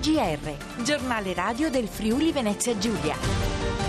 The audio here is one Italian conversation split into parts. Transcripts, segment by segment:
TGR, giornale radio del Friuli Venezia Giulia.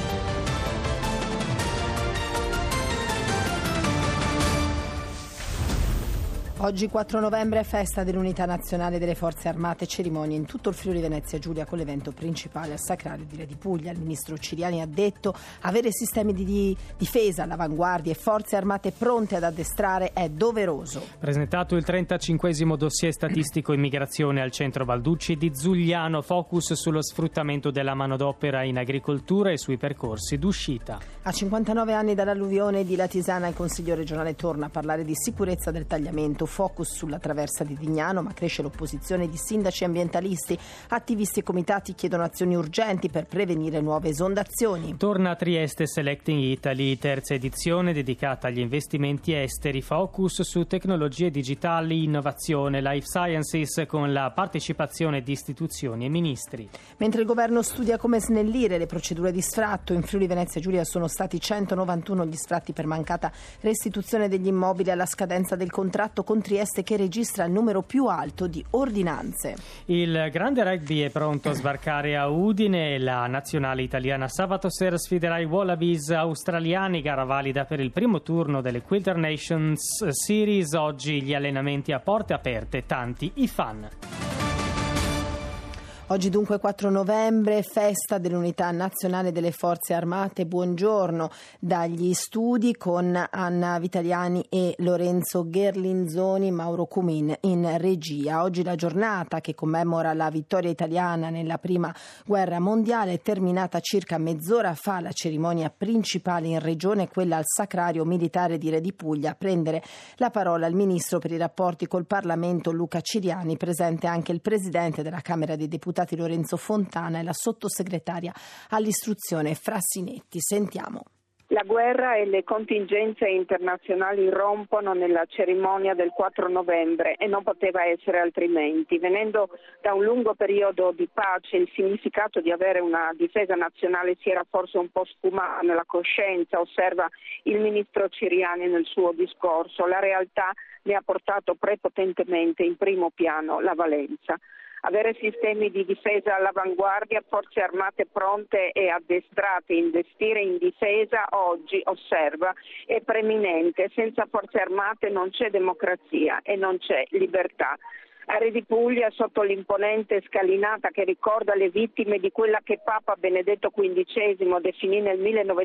Oggi 4 novembre è festa dell'Unità Nazionale delle Forze Armate, cerimonie in tutto il Friuli Venezia Giulia con l'evento principale al Sacrario di Re di Puglia. Il ministro Ciriani ha detto: avere sistemi di difesa all'avanguardia e forze armate pronte ad addestrare è doveroso. Presentato il 35esimo dossier statistico immigrazione al centro Balducci di Zugliano, focus sullo sfruttamento della manodopera in agricoltura e sui percorsi d'uscita. A 59 anni dall'alluvione di Latisana, il Consiglio regionale torna a parlare di sicurezza del tagliamento. Focus sulla traversa di Dignano, ma cresce l'opposizione di sindaci ambientalisti. Attivisti e comitati chiedono azioni urgenti per prevenire nuove esondazioni. Torna a Trieste Selecting Italy, terza edizione dedicata agli investimenti esteri. Focus su tecnologie digitali, innovazione, life sciences con la partecipazione di istituzioni e ministri. Mentre il governo studia come snellire le procedure di sfratto, in Friuli Venezia Giulia sono stati 191 gli sfratti per mancata restituzione degli immobili alla scadenza del contratto, con Trieste che registra il numero più alto di ordinanze. Il grande rugby è pronto a sbarcare a Udine. La nazionale italiana sabato sera sfiderà i Wallabies australiani, gara valida per il primo turno delle Quilter Nations Series. Oggi gli allenamenti a porte aperte, tanti i fan. Oggi dunque 4 novembre, festa dell'Unità Nazionale delle Forze Armate. Buongiorno dagli studi con Anna Vitaliani e Lorenzo Gherlinzoni, Mauro Cumin in regia. Oggi la giornata che commemora la vittoria italiana nella Prima Guerra Mondiale è terminata circa mezz'ora fa. La cerimonia principale in regione è quella al Sacrario Militare di Re di Puglia. A prendere la parola il ministro per i rapporti col Parlamento Luca Ciriani, presente anche il presidente della Camera dei Deputati Lorenzo Fontana e la sottosegretaria all'istruzione Frassinetti. Sentiamo. La guerra e le contingenze internazionali rompono nella cerimonia del 4 novembre e non poteva essere altrimenti. Venendo da un lungo periodo di pace, il significato di avere una difesa nazionale si era forse un po' sfumato nella coscienza, osserva il ministro Ciriani nel suo discorso. La realtà ne ha portato prepotentemente in primo piano la valenza. Avere sistemi di difesa all'avanguardia, forze armate pronte e addestrate, investire in difesa oggi, osserva, è preminente. Senza forze armate non c'è democrazia e non c'è libertà. A Re di Puglia, sotto l'imponente scalinata che ricorda le vittime di quella che Papa Benedetto XV definì nel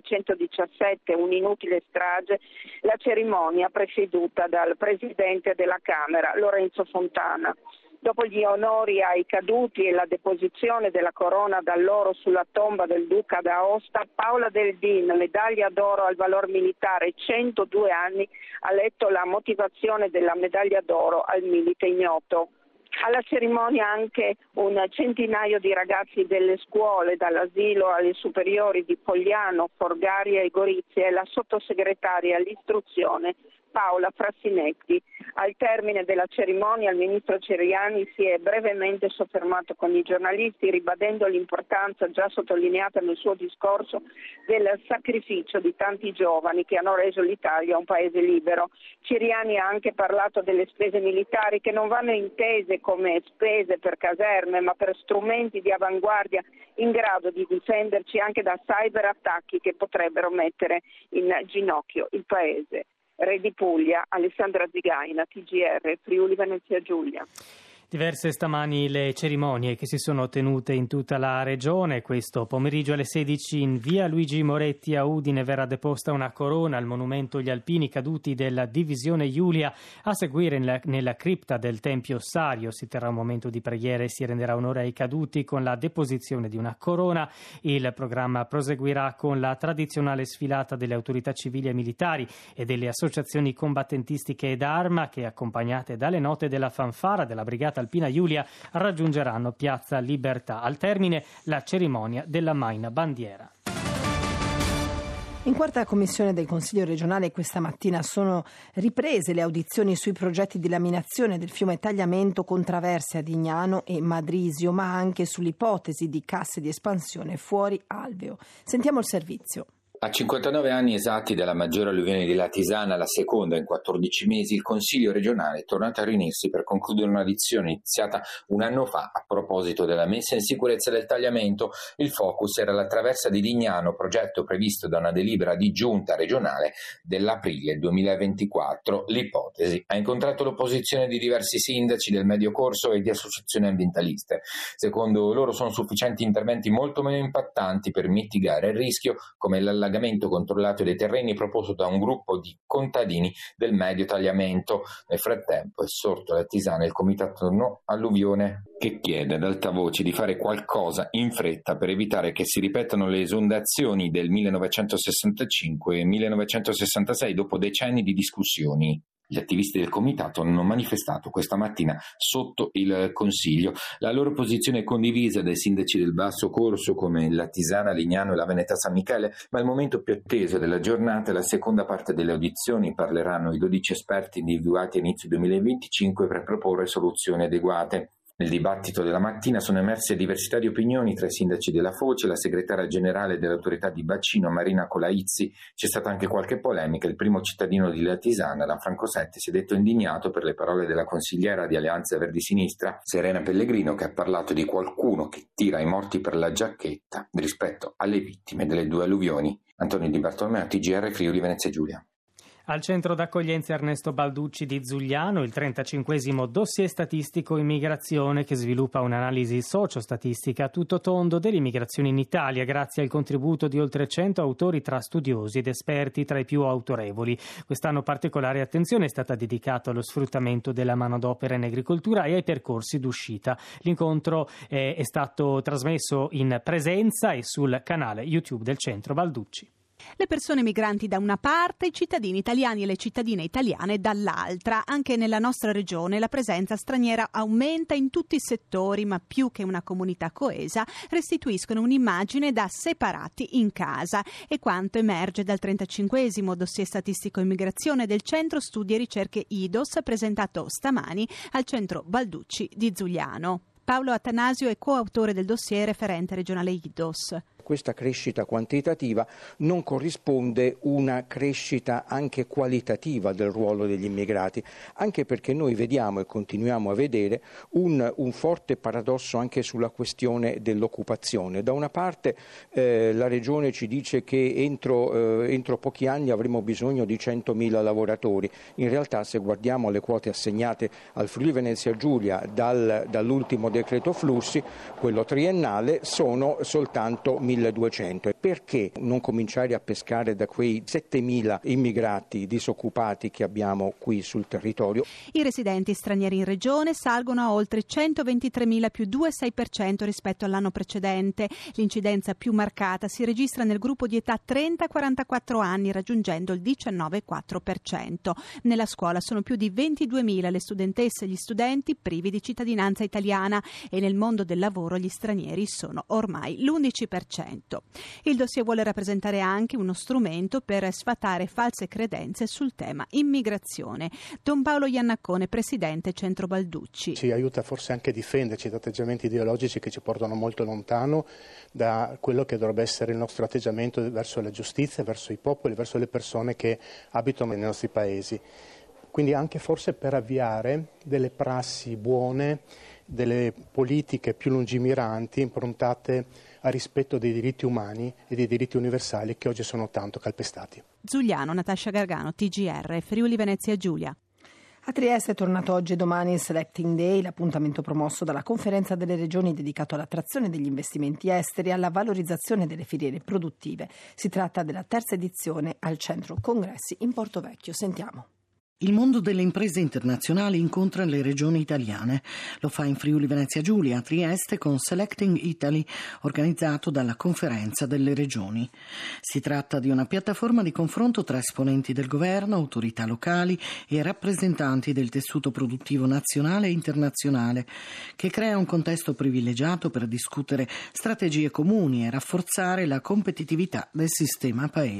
1917 un'inutile strage, la cerimonia presieduta dal presidente della Camera, Lorenzo Fontana. Dopo gli onori ai caduti e la deposizione della corona d'alloro sulla tomba del duca d'Aosta, Paola Del Din, medaglia d'oro al valor militare, 102 anni, ha letto la motivazione della medaglia d'oro al milite ignoto. Alla cerimonia anche un centinaio di ragazzi delle scuole, dall'asilo alle superiori di Pogliano, Forgaria e Gorizia, e la sottosegretaria all'istruzione Paola Frassinetti. Al termine della cerimonia il ministro Ciriani si è brevemente soffermato con i giornalisti, ribadendo l'importanza già sottolineata nel suo discorso del sacrificio di tanti giovani che hanno reso l'Italia un paese libero. Ciriani ha anche parlato delle spese militari, che non vanno intese come spese per caserme, ma per strumenti di avanguardia in grado di difenderci anche da cyberattacchi che potrebbero mettere in ginocchio il paese. Re di Puglia, Alessandra Zigaina, TGR, Friuli Venezia Giulia. Diverse stamani le cerimonie che si sono tenute in tutta la regione. Questo pomeriggio alle 16 in via Luigi Moretti a Udine verrà deposta una corona al monumento agli alpini caduti della divisione Giulia. A seguire nella cripta del Tempio Ossario si terrà un momento di preghiera e si renderà onore ai caduti con la deposizione di una corona. Il programma proseguirà con la tradizionale sfilata delle autorità civili e militari e delle associazioni combattentistiche ed arma che, accompagnate dalle note della fanfara della Brigata Alpina Giulia, raggiungeranno Piazza Libertà. Al termine la cerimonia della Maina Bandiera. In quarta commissione del Consiglio regionale questa mattina sono riprese le audizioni sui progetti di laminazione del fiume Tagliamento con traverse a Dignano e Madrisio, ma anche sull'ipotesi di casse di espansione fuori alveo. Sentiamo il servizio. A 59 anni esatti dalla maggiore alluvione di Latisana, la seconda in 14 mesi, il Consiglio regionale è tornato a riunirsi per concludere un'audizione iniziata un anno fa a proposito della messa in sicurezza del tagliamento. Il focus era la traversa di Dignano, progetto previsto da una delibera di giunta regionale dell'aprile 2024. L'ipotesi ha incontrato l'opposizione di diversi sindaci del medio corso e di associazioni ambientaliste. Secondo loro sono sufficienti interventi molto meno impattanti per mitigare il rischio, come l'allagamento controllato dei terreni proposto da un gruppo di contadini del medio tagliamento. Nel frattempo è sorto a Latisana il comitato no alluvione, che chiede ad alta voce di fare qualcosa in fretta per evitare che si ripetano le esondazioni del 1965 e 1966 dopo decenni di discussioni. Gli attivisti del comitato hanno manifestato questa mattina sotto il Consiglio. La loro posizione è condivisa dai sindaci del Basso Corso come Latisana, Lignano e la Veneta San Michele, ma il momento più atteso della giornata è la seconda parte delle audizioni. Parleranno i 12 esperti individuati a inizio 2025 per proporre soluzioni adeguate. Nel dibattito della mattina sono emerse diversità di opinioni tra i sindaci della Foce, la segretaria generale dell'autorità di bacino Marina Colaizzi. C'è stata anche qualche polemica. Il primo cittadino di Latisana, Lanfranco Sette, si è detto indignato per le parole della consigliera di Alleanza Verdi Sinistra, Serena Pellegrino, che ha parlato di qualcuno che tira i morti per la giacchetta rispetto alle vittime delle due alluvioni. Antonio Di Bartolomeo, TGR Friuli Venezia Giulia. Al centro d'accoglienza Ernesto Balducci di Zugliano, il 35esimo dossier statistico immigrazione che sviluppa un'analisi sociostatistica a tutto tondo dell'immigrazione in Italia grazie al contributo di oltre 100 autori tra studiosi ed esperti tra i più autorevoli. Quest'anno particolare attenzione è stata dedicata allo sfruttamento della manodopera in agricoltura e ai percorsi d'uscita. L'incontro è stato trasmesso in presenza e sul canale YouTube del Centro Balducci. Le persone migranti da una parte, i cittadini italiani e le cittadine italiane dall'altra. Anche nella nostra regione la presenza straniera aumenta in tutti i settori, ma più che una comunità coesa restituiscono un'immagine da separati in casa. E quanto emerge dal 35esimo dossier statistico immigrazione del Centro Studi e Ricerche IDOS presentato stamani al Centro Balducci di Zugliano. Paolo Attanasio è coautore del dossier referente regionale IDOS. Questa crescita quantitativa non corrisponde una crescita anche qualitativa del ruolo degli immigrati, anche perché noi vediamo e continuiamo a vedere un forte paradosso anche sulla questione dell'occupazione. Da una parte la Regione ci dice che entro pochi anni avremo bisogno di 100.000 lavoratori, in realtà se guardiamo alle quote assegnate al Friuli Venezia Giulia dall'ultimo decreto flussi, quello triennale, sono soltanto 1.200. Perché non cominciare a pescare da quei 7.000 immigrati disoccupati che abbiamo qui sul territorio? I residenti stranieri in regione salgono a oltre 123.000 più 2,6% rispetto all'anno precedente. L'incidenza più marcata si registra nel gruppo di età 30-44 anni, raggiungendo il 19,4%. Nella scuola sono più di 22.000 le studentesse e gli studenti privi di cittadinanza italiana e nel mondo del lavoro gli stranieri sono ormai l'11%. Il dossier vuole rappresentare anche uno strumento per sfatare false credenze sul tema immigrazione. Don Paolo Iannaccone, presidente Centro Balducci. Ci aiuta forse anche a difenderci da atteggiamenti ideologici che ci portano molto lontano da quello che dovrebbe essere il nostro atteggiamento verso la giustizia, verso i popoli, verso le persone che abitano nei nostri paesi. Quindi anche forse per avviare delle prassi buone, delle politiche più lungimiranti, improntate a rispetto dei diritti umani e dei diritti universali che oggi sono tanto calpestati. Zugliano, Natascia Gargano, TGR, Friuli Venezia Giulia. A Trieste è tornato oggi e domani il Selecting Day, l'appuntamento promosso dalla Conferenza delle Regioni dedicato all'attrazione degli investimenti esteri e alla valorizzazione delle filiere produttive. Si tratta della terza edizione al Centro Congressi in Portovecchio. Sentiamo. Il mondo delle imprese internazionali incontra le regioni italiane. Lo fa in Friuli Venezia Giulia, a Trieste, con Selecting Italy, organizzato dalla Conferenza delle Regioni. Si tratta di una piattaforma di confronto tra esponenti del governo, autorità locali e rappresentanti del tessuto produttivo nazionale e internazionale, che crea un contesto privilegiato per discutere strategie comuni e rafforzare la competitività del sistema paese.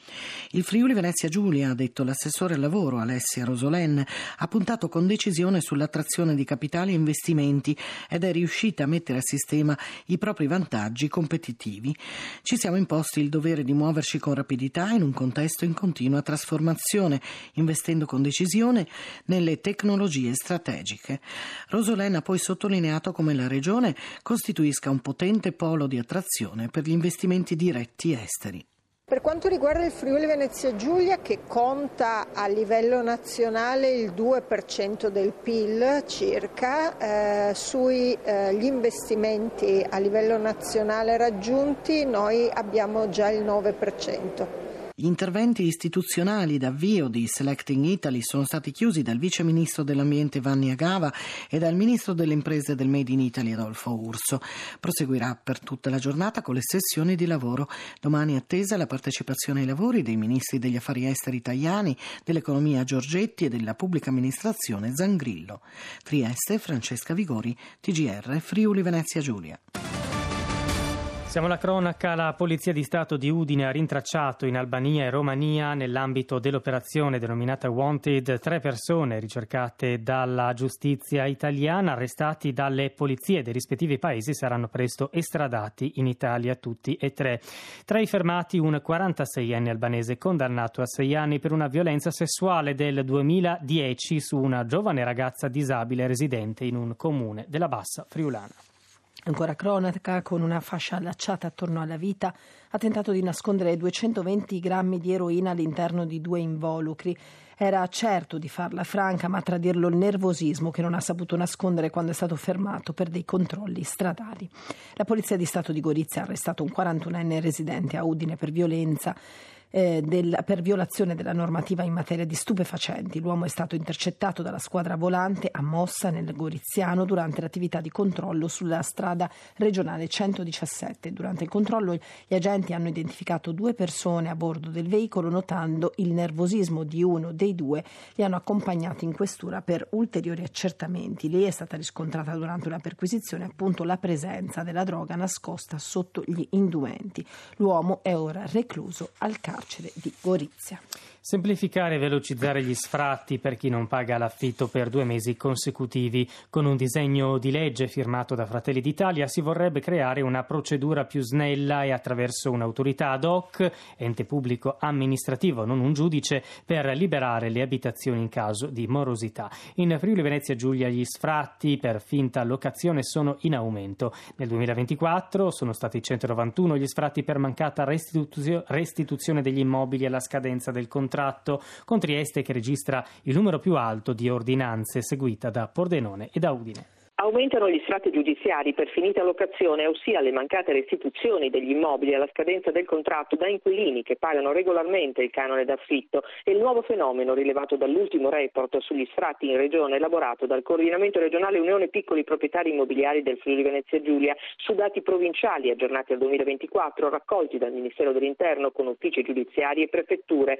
Il Friuli Venezia Giulia, ha detto l'assessore al lavoro Alessia Rosolen, ha puntato con decisione sull'attrazione di capitali e investimenti ed è riuscita a mettere a sistema i propri vantaggi competitivi. Ci siamo imposti il dovere di muoverci con rapidità in un contesto in continua trasformazione, investendo con decisione nelle tecnologie strategiche. Rosolen ha poi sottolineato come la Regione costituisca un potente polo di attrazione per gli investimenti diretti esteri. Per quanto riguarda il Friuli Venezia Giulia, che conta a livello nazionale il 2% del PIL circa, sugli investimenti a livello nazionale raggiunti noi abbiamo già il 9%. Gli interventi istituzionali d'avvio di Selecting Italy sono stati chiusi dal vice ministro dell'ambiente Vanni Agava e dal ministro delle imprese e del Made in Italy Adolfo Urso. Proseguirà per tutta la giornata con le sessioni di lavoro. Domani è attesa la partecipazione ai lavori dei ministri degli affari esteri Tajani, dell'economia Giorgetti e della pubblica amministrazione Zangrillo. Trieste, Francesca Vigori, TGR, Friuli Venezia Giulia. Siamo alla cronaca. La Polizia di Stato di Udine ha rintracciato in Albania e Romania, nell'ambito dell'operazione denominata Wanted, 3 persone ricercate dalla giustizia italiana, arrestati dalle polizie dei rispettivi paesi, saranno presto estradati in Italia tutti e 3. Tra i fermati un 46enne albanese condannato a 6 anni per una violenza sessuale del 2010 su una giovane ragazza disabile residente in un comune della Bassa Friulana. Ancora cronaca, con una fascia allacciata attorno alla vita, ha tentato di nascondere 220 grammi di eroina all'interno di 2 involucri. Era certo di farla franca, ma a tradirlo il nervosismo che non ha saputo nascondere quando è stato fermato per dei controlli stradali. La Polizia di Stato di Gorizia ha arrestato un 41enne residente a Udine per violazione della normativa in materia di stupefacenti. L'uomo è stato intercettato dalla squadra volante a Mossa, nel Goriziano, durante l'attività di controllo sulla strada regionale 117. Durante il controllo gli agenti hanno identificato 2 persone a bordo del veicolo. Notando il nervosismo di uno dei 2, li hanno accompagnati in questura per ulteriori accertamenti. Lì è stata riscontrata durante una perquisizione appunto la presenza della droga nascosta sotto gli indumenti. L'uomo è ora recluso al carcere di Gorizia. Semplificare e velocizzare gli sfratti per chi non paga l'affitto per 2 mesi consecutivi. Con un disegno di legge firmato da Fratelli d'Italia si vorrebbe creare una procedura più snella e attraverso un'autorità ad hoc, ente pubblico amministrativo, non un giudice, per liberare le abitazioni in caso di morosità. In Friuli Venezia Giulia gli sfratti per finta locazione sono in aumento. Nel 2024 sono stati 191 gli sfratti per mancata restituzione degli immobili alla scadenza del contratto, con Trieste che registra il numero più alto di ordinanze, seguita da Pordenone e da Udine. Aumentano gli sfratti giudiziari per finita locazione, ossia le mancate restituzioni degli immobili alla scadenza del contratto da inquilini che pagano regolarmente il canone d'affitto, e il nuovo fenomeno rilevato dall'ultimo report sugli sfratti in regione elaborato dal Coordinamento regionale Unione Piccoli Proprietari Immobiliari del Friuli Venezia Giulia su dati provinciali aggiornati al 2024 raccolti dal Ministero dell'Interno con uffici giudiziari e prefetture.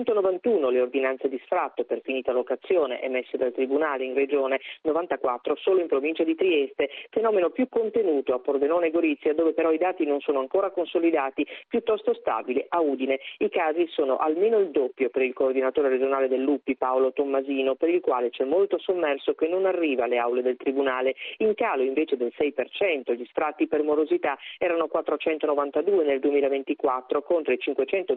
191 le ordinanze di sfratto per finita locazione emesse dal Tribunale in regione, 94 solo in provincia di Trieste, fenomeno più contenuto a Pordenone e Gorizia, dove però i dati non sono ancora consolidati, piuttosto stabile a Udine. I casi sono almeno il doppio per il coordinatore regionale dell'UPI Paolo Tommasino, per il quale c'è molto sommerso che non arriva alle aule del Tribunale. In calo invece del 6%, gli sfratti per morosità erano 492 nel 2024 contro i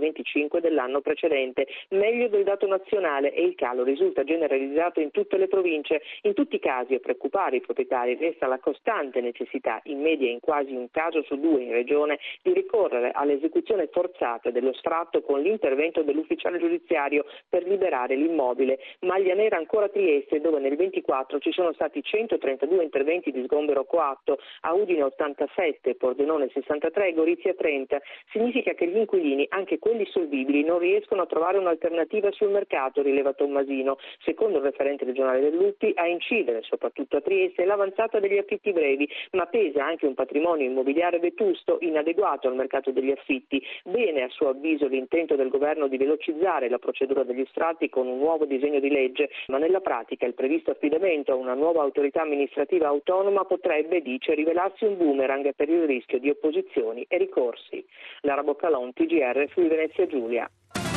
525 dell'anno precedente, meglio del dato nazionale, e il calo risulta generalizzato in tutte le province. In tutti i casi a preoccupare i proprietari resta la costante necessità, in media in quasi un caso su 2 in regione, di ricorrere all'esecuzione forzata dello sfratto con l'intervento dell'ufficiale giudiziario per liberare l'immobile. Maglia nera ancora Trieste, dove nel 24 ci sono stati 132 interventi di sgombero coatto, a Udine 87, Pordenone 63 e Gorizia 30. Significa che gli inquilini, anche quelli solvibili, non riescono a trovare un'alternativa sul mercato, rileva Tommasino. Secondo il referente regionale dell'UPI, a incidere soprattutto a Trieste l'avanzata degli affitti brevi, ma pesa anche un patrimonio immobiliare vetusto, inadeguato al mercato degli affitti. Bene a suo avviso l'intento del governo di velocizzare la procedura degli sfratti con un nuovo disegno di legge, ma nella pratica il previsto affidamento a una nuova autorità amministrativa autonoma potrebbe, dice, rivelarsi un boomerang per il rischio di opposizioni e ricorsi. Lara Boccalon, TGR, Friuli Venezia Giulia.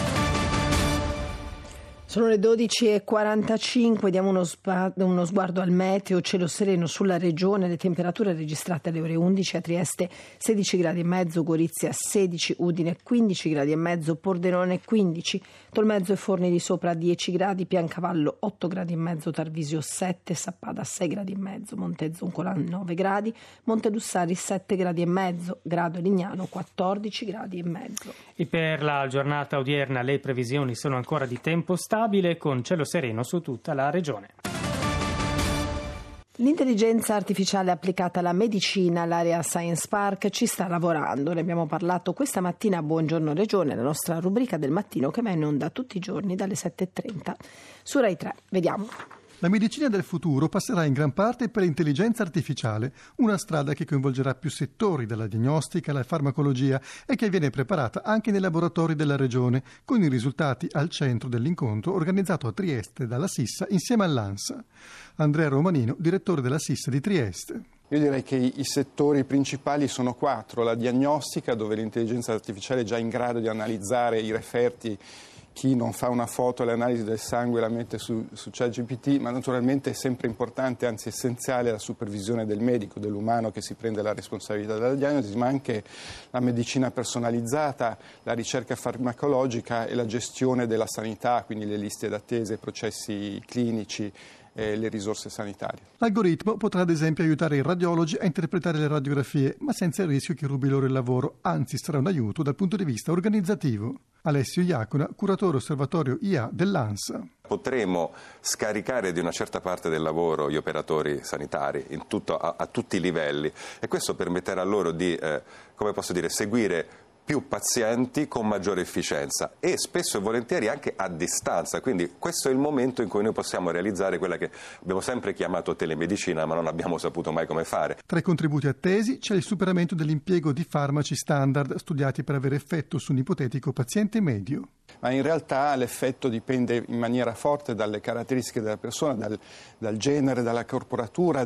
Sono le 12:45, diamo uno sguardo al meteo, cielo sereno sulla regione, le temperature registrate alle ore 11 a Trieste 16 gradi e mezzo, Gorizia 16, Udine 15 gradi e mezzo, Pordenone 15, Tolmezzo e Forni di Sopra 10 gradi, Piancavallo 8 gradi e mezzo, Tarvisio 7, Sappada 6 gradi e mezzo, Montezoncola 9 gradi, Montelussari 7 gradi e mezzo, Grado e Lignano 14 gradi e mezzo. E per la giornata odierna le previsioni sono ancora di tempo stabile con cielo sereno su tutta la regione. L'intelligenza artificiale applicata alla medicina, l'area Science Park, ci sta lavorando. Ne abbiamo parlato questa mattina a Buongiorno Regione, la nostra rubrica del mattino che va in onda tutti i giorni dalle 7:30 su Rai 3. Vediamo. La medicina del futuro passerà in gran parte per l'intelligenza artificiale, una strada che coinvolgerà più settori, dalla diagnostica alla farmacologia, e che viene preparata anche nei laboratori della regione, con i risultati al centro dell'incontro organizzato a Trieste dalla SISSA insieme all'ANSA. Andrea Romanino, direttore della SISSA di Trieste. Io direi che i settori principali sono 4. La diagnostica, dove l'intelligenza artificiale è già in grado di analizzare i referti. Chi non fa una foto all'analisi del sangue la mette su ChatGPT, ma naturalmente è sempre importante, anzi essenziale, la supervisione del medico, dell'umano che si prende la responsabilità della diagnosi, ma anche la medicina personalizzata, la ricerca farmacologica e la gestione della sanità, quindi le liste d'attesa, i processi clinici, le risorse sanitarie. L'algoritmo potrà ad esempio aiutare i radiologi a interpretare le radiografie, ma senza il rischio che rubi loro il lavoro, anzi sarà un aiuto dal punto di vista organizzativo. Alessio Iacona, curatore osservatorio IA dell'ANSA. Potremo scaricare di una certa parte del lavoro gli operatori sanitari a tutti i livelli, e questo permetterà loro di, seguire più pazienti con maggiore efficienza e spesso e volentieri anche a distanza. Quindi questo è il momento in cui noi possiamo realizzare quella che abbiamo sempre chiamato telemedicina, ma non abbiamo saputo mai come fare. Tra i contributi attesi c'è il superamento dell'impiego di farmaci standard studiati per avere effetto su un ipotetico paziente medio. Ma in realtà l'effetto dipende in maniera forte dalle caratteristiche della persona, dal genere, dalla corporatura,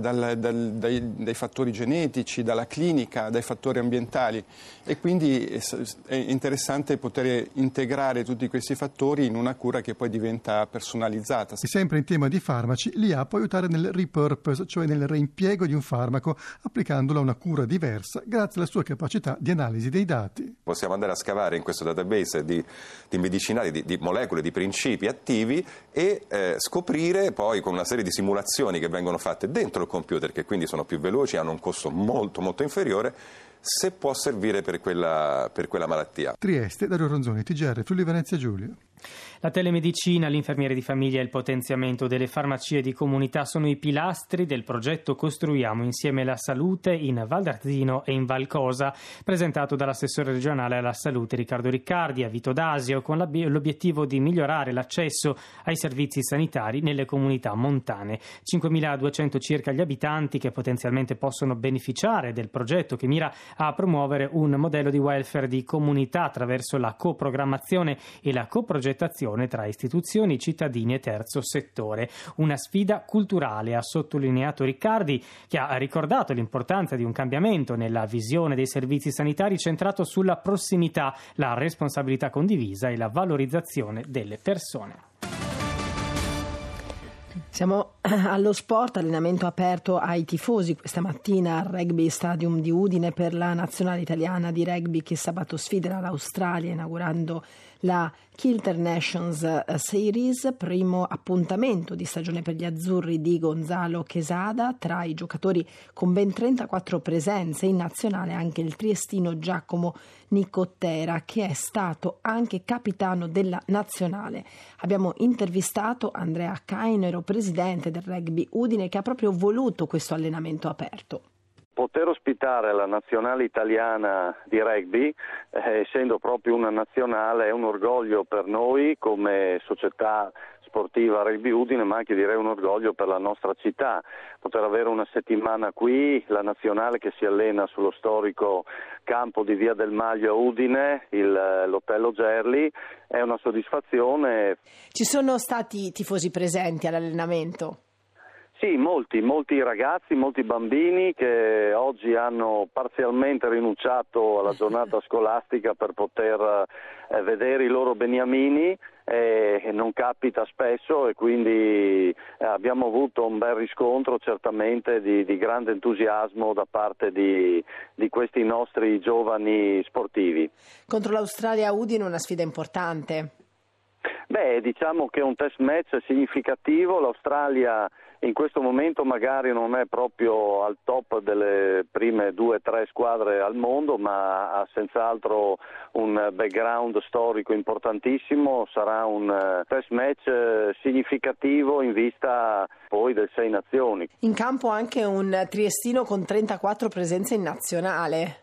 dai fattori genetici, dalla clinica, dai fattori ambientali, e quindi è interessante poter integrare tutti questi fattori in una cura che poi diventa personalizzata. E sempre in tema di farmaci, l'IA può aiutare nel repurpose, cioè nel reimpiego di un farmaco, applicandolo a una cura diversa grazie alla sua capacità di analisi dei dati. Possiamo andare a scavare in questo database di medicinali, di molecole, di principi attivi e scoprire poi con una serie di simulazioni che vengono fatte dentro il computer, che quindi sono più veloci, hanno un costo molto molto inferiore, se può servire per quella malattia. Trieste, Dario Ronzoni, TGR, Friuli Venezia Giulia. La telemedicina, l'infermiere di famiglia e il potenziamento delle farmacie di comunità sono i pilastri del progetto Costruiamo insieme la salute in Val d'Arzino e in Val Cosa, presentato dall'assessore regionale alla salute Riccardo Riccardi a Vito d'Asio, con l'obiettivo di migliorare l'accesso ai servizi sanitari nelle comunità montane. 5.200 circa gli abitanti che potenzialmente possono beneficiare del progetto, che mira a promuovere un modello di welfare di comunità attraverso la coprogrammazione e la coprogettazione tra istituzioni, cittadini e terzo settore. Una sfida culturale, ha sottolineato Riccardi, che ha ricordato l'importanza di un cambiamento nella visione dei servizi sanitari centrato sulla prossimità, la responsabilità condivisa e la valorizzazione delle persone. Siamo allo sport, allenamento aperto ai tifosi questa mattina al Rugby Stadium di Udine per la nazionale italiana di rugby, che sabato sfiderà l'Australia inaugurando la Kilter Nations Series, primo appuntamento di stagione per gli azzurri di Gonzalo Quesada. Tra i giocatori con ben 34 presenze in nazionale anche il triestino Giacomo Nicottera, che è stato anche capitano della nazionale. Abbiamo intervistato Andrea Cainero, presidente del Rugby Udine, che ha proprio voluto questo allenamento aperto. Poter ospitare la nazionale italiana di rugby, essendo proprio una nazionale, è un orgoglio per noi come società sportiva Rugby Udine, ma anche direi un orgoglio per la nostra città. Poter avere una settimana qui, la nazionale che si allena sullo storico campo di Via del Maglio a Udine, l'Hotel Gerli, è una soddisfazione. Ci sono stati tifosi presenti all'allenamento? Sì, molti ragazzi, molti bambini che oggi hanno parzialmente rinunciato alla giornata scolastica per poter vedere i loro beniamini. Non capita spesso e quindi abbiamo avuto un bel riscontro certamente di grande entusiasmo da parte di questi nostri giovani sportivi. Contro l'Australia a Udine una sfida importante. Diciamo che è un test match significativo. L'Australia in questo momento magari non è proprio al top delle prime 2 o 3 squadre al mondo, ma ha senz'altro un background storico importantissimo. Sarà un test match significativo in vista poi del 6 Nazioni. In campo anche un triestino con 34 presenze in nazionale.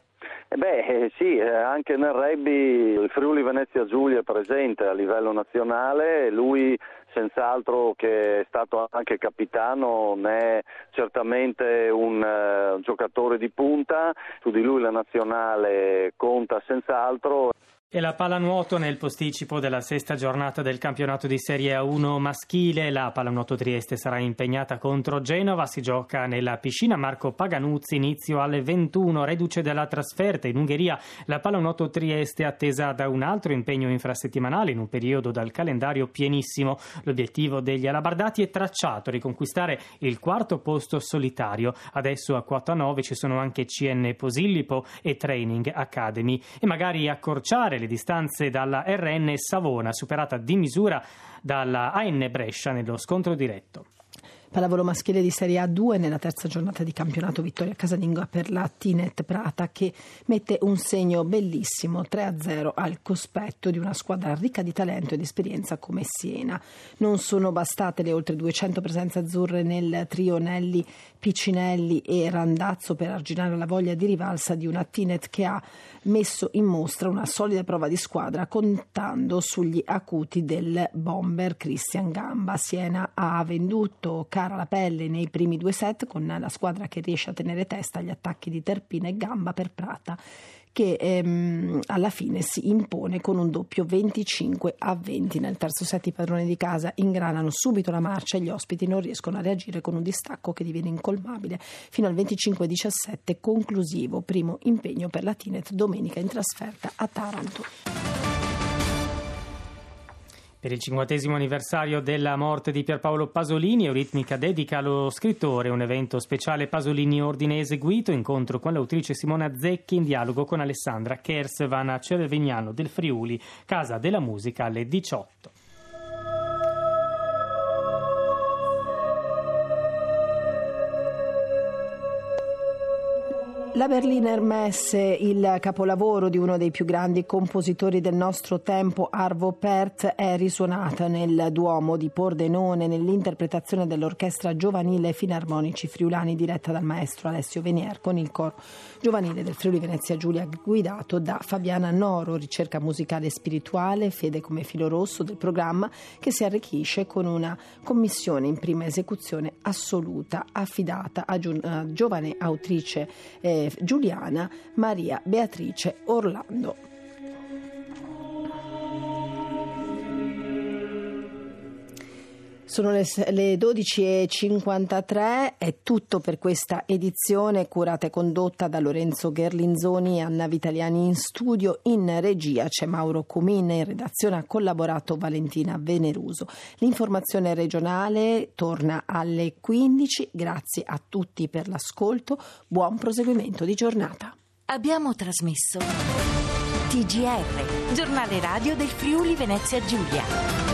Sì, anche nel rugby il Friuli Venezia Giulia è presente a livello nazionale, lui senz'altro che è stato anche capitano, non è certamente un giocatore di punta, su di lui la nazionale conta senz'altro. E la pallanuoto nel posticipo della 6ª giornata del campionato di Serie A1 maschile. La Pallanuoto Trieste sarà impegnata contro Genova, si gioca nella piscina Marco Paganuzzi, inizio alle 21, reduce dalla trasferta in Ungheria. La Pallanuoto Trieste è attesa da un altro impegno infrasettimanale in un periodo dal calendario pienissimo. L'obiettivo degli alabardati è tracciato, riconquistare il 4º posto solitario. Adesso a quota 9 ci sono anche CN Posillipo e Training Academy e magari accorciare le distanze dalla RN Savona, superata di misura dalla AN Brescia nello scontro diretto. Pallavolo maschile di Serie A2 nella 3ª giornata di campionato, vittoria casalinga per la Tinet Prata che mette un segno bellissimo 3-0 al cospetto di una squadra ricca di talento ed esperienza come Siena. Non sono bastate le oltre 200 presenze azzurre nel trio Nelli, Piccinelli e Randazzo per arginare la voglia di rivalsa di una Tinet che ha messo in mostra una solida prova di squadra contando sugli acuti del bomber Christian Gamba. Siena ha venduto cara la pelle nei primi 2 set con la squadra che riesce a tenere testa agli attacchi di Terpina e Gamba per Prata che alla fine si impone con un doppio 25-20. Nel terzo set i padroni di casa ingranano subito la marcia e gli ospiti non riescono a reagire con un distacco che diviene incolmabile fino al 25-17 conclusivo, primo impegno per la Tinet domenica in trasferta a Taranto. Per il 50° anniversario della morte di Pierpaolo Pasolini, Euritmica dedica allo scrittore un evento speciale Pasolini Ordine Eseguito, incontro con l'autrice Simona Zecchi in dialogo con Alessandra Kersvana Cervignano del Friuli, Casa della Musica alle 18. La Berliner Messe, il capolavoro di uno dei più grandi compositori del nostro tempo, Arvo Pärt, è risuonata nel Duomo di Pordenone nell'interpretazione dell'Orchestra Giovanile Filarmonici Friulani diretta dal maestro Alessio Venier con il coro giovanile del Friuli Venezia Giulia guidato da Fabiana Noro, ricerca musicale e spirituale, fede come filo rosso del programma che si arricchisce con una commissione in prima esecuzione assoluta affidata a giovane autrice giuliana Maria Beatrice Orlando. Sono le 12.53, è tutto per questa edizione curata e condotta da Lorenzo Gherlinzoni e Anna Vitaliani in studio, in regia c'è Mauro Comin, in redazione ha collaborato Valentina Veneruso. L'informazione regionale torna alle 15, grazie a tutti per l'ascolto, buon proseguimento di giornata. Abbiamo trasmesso TGR, giornale radio del Friuli Venezia Giulia.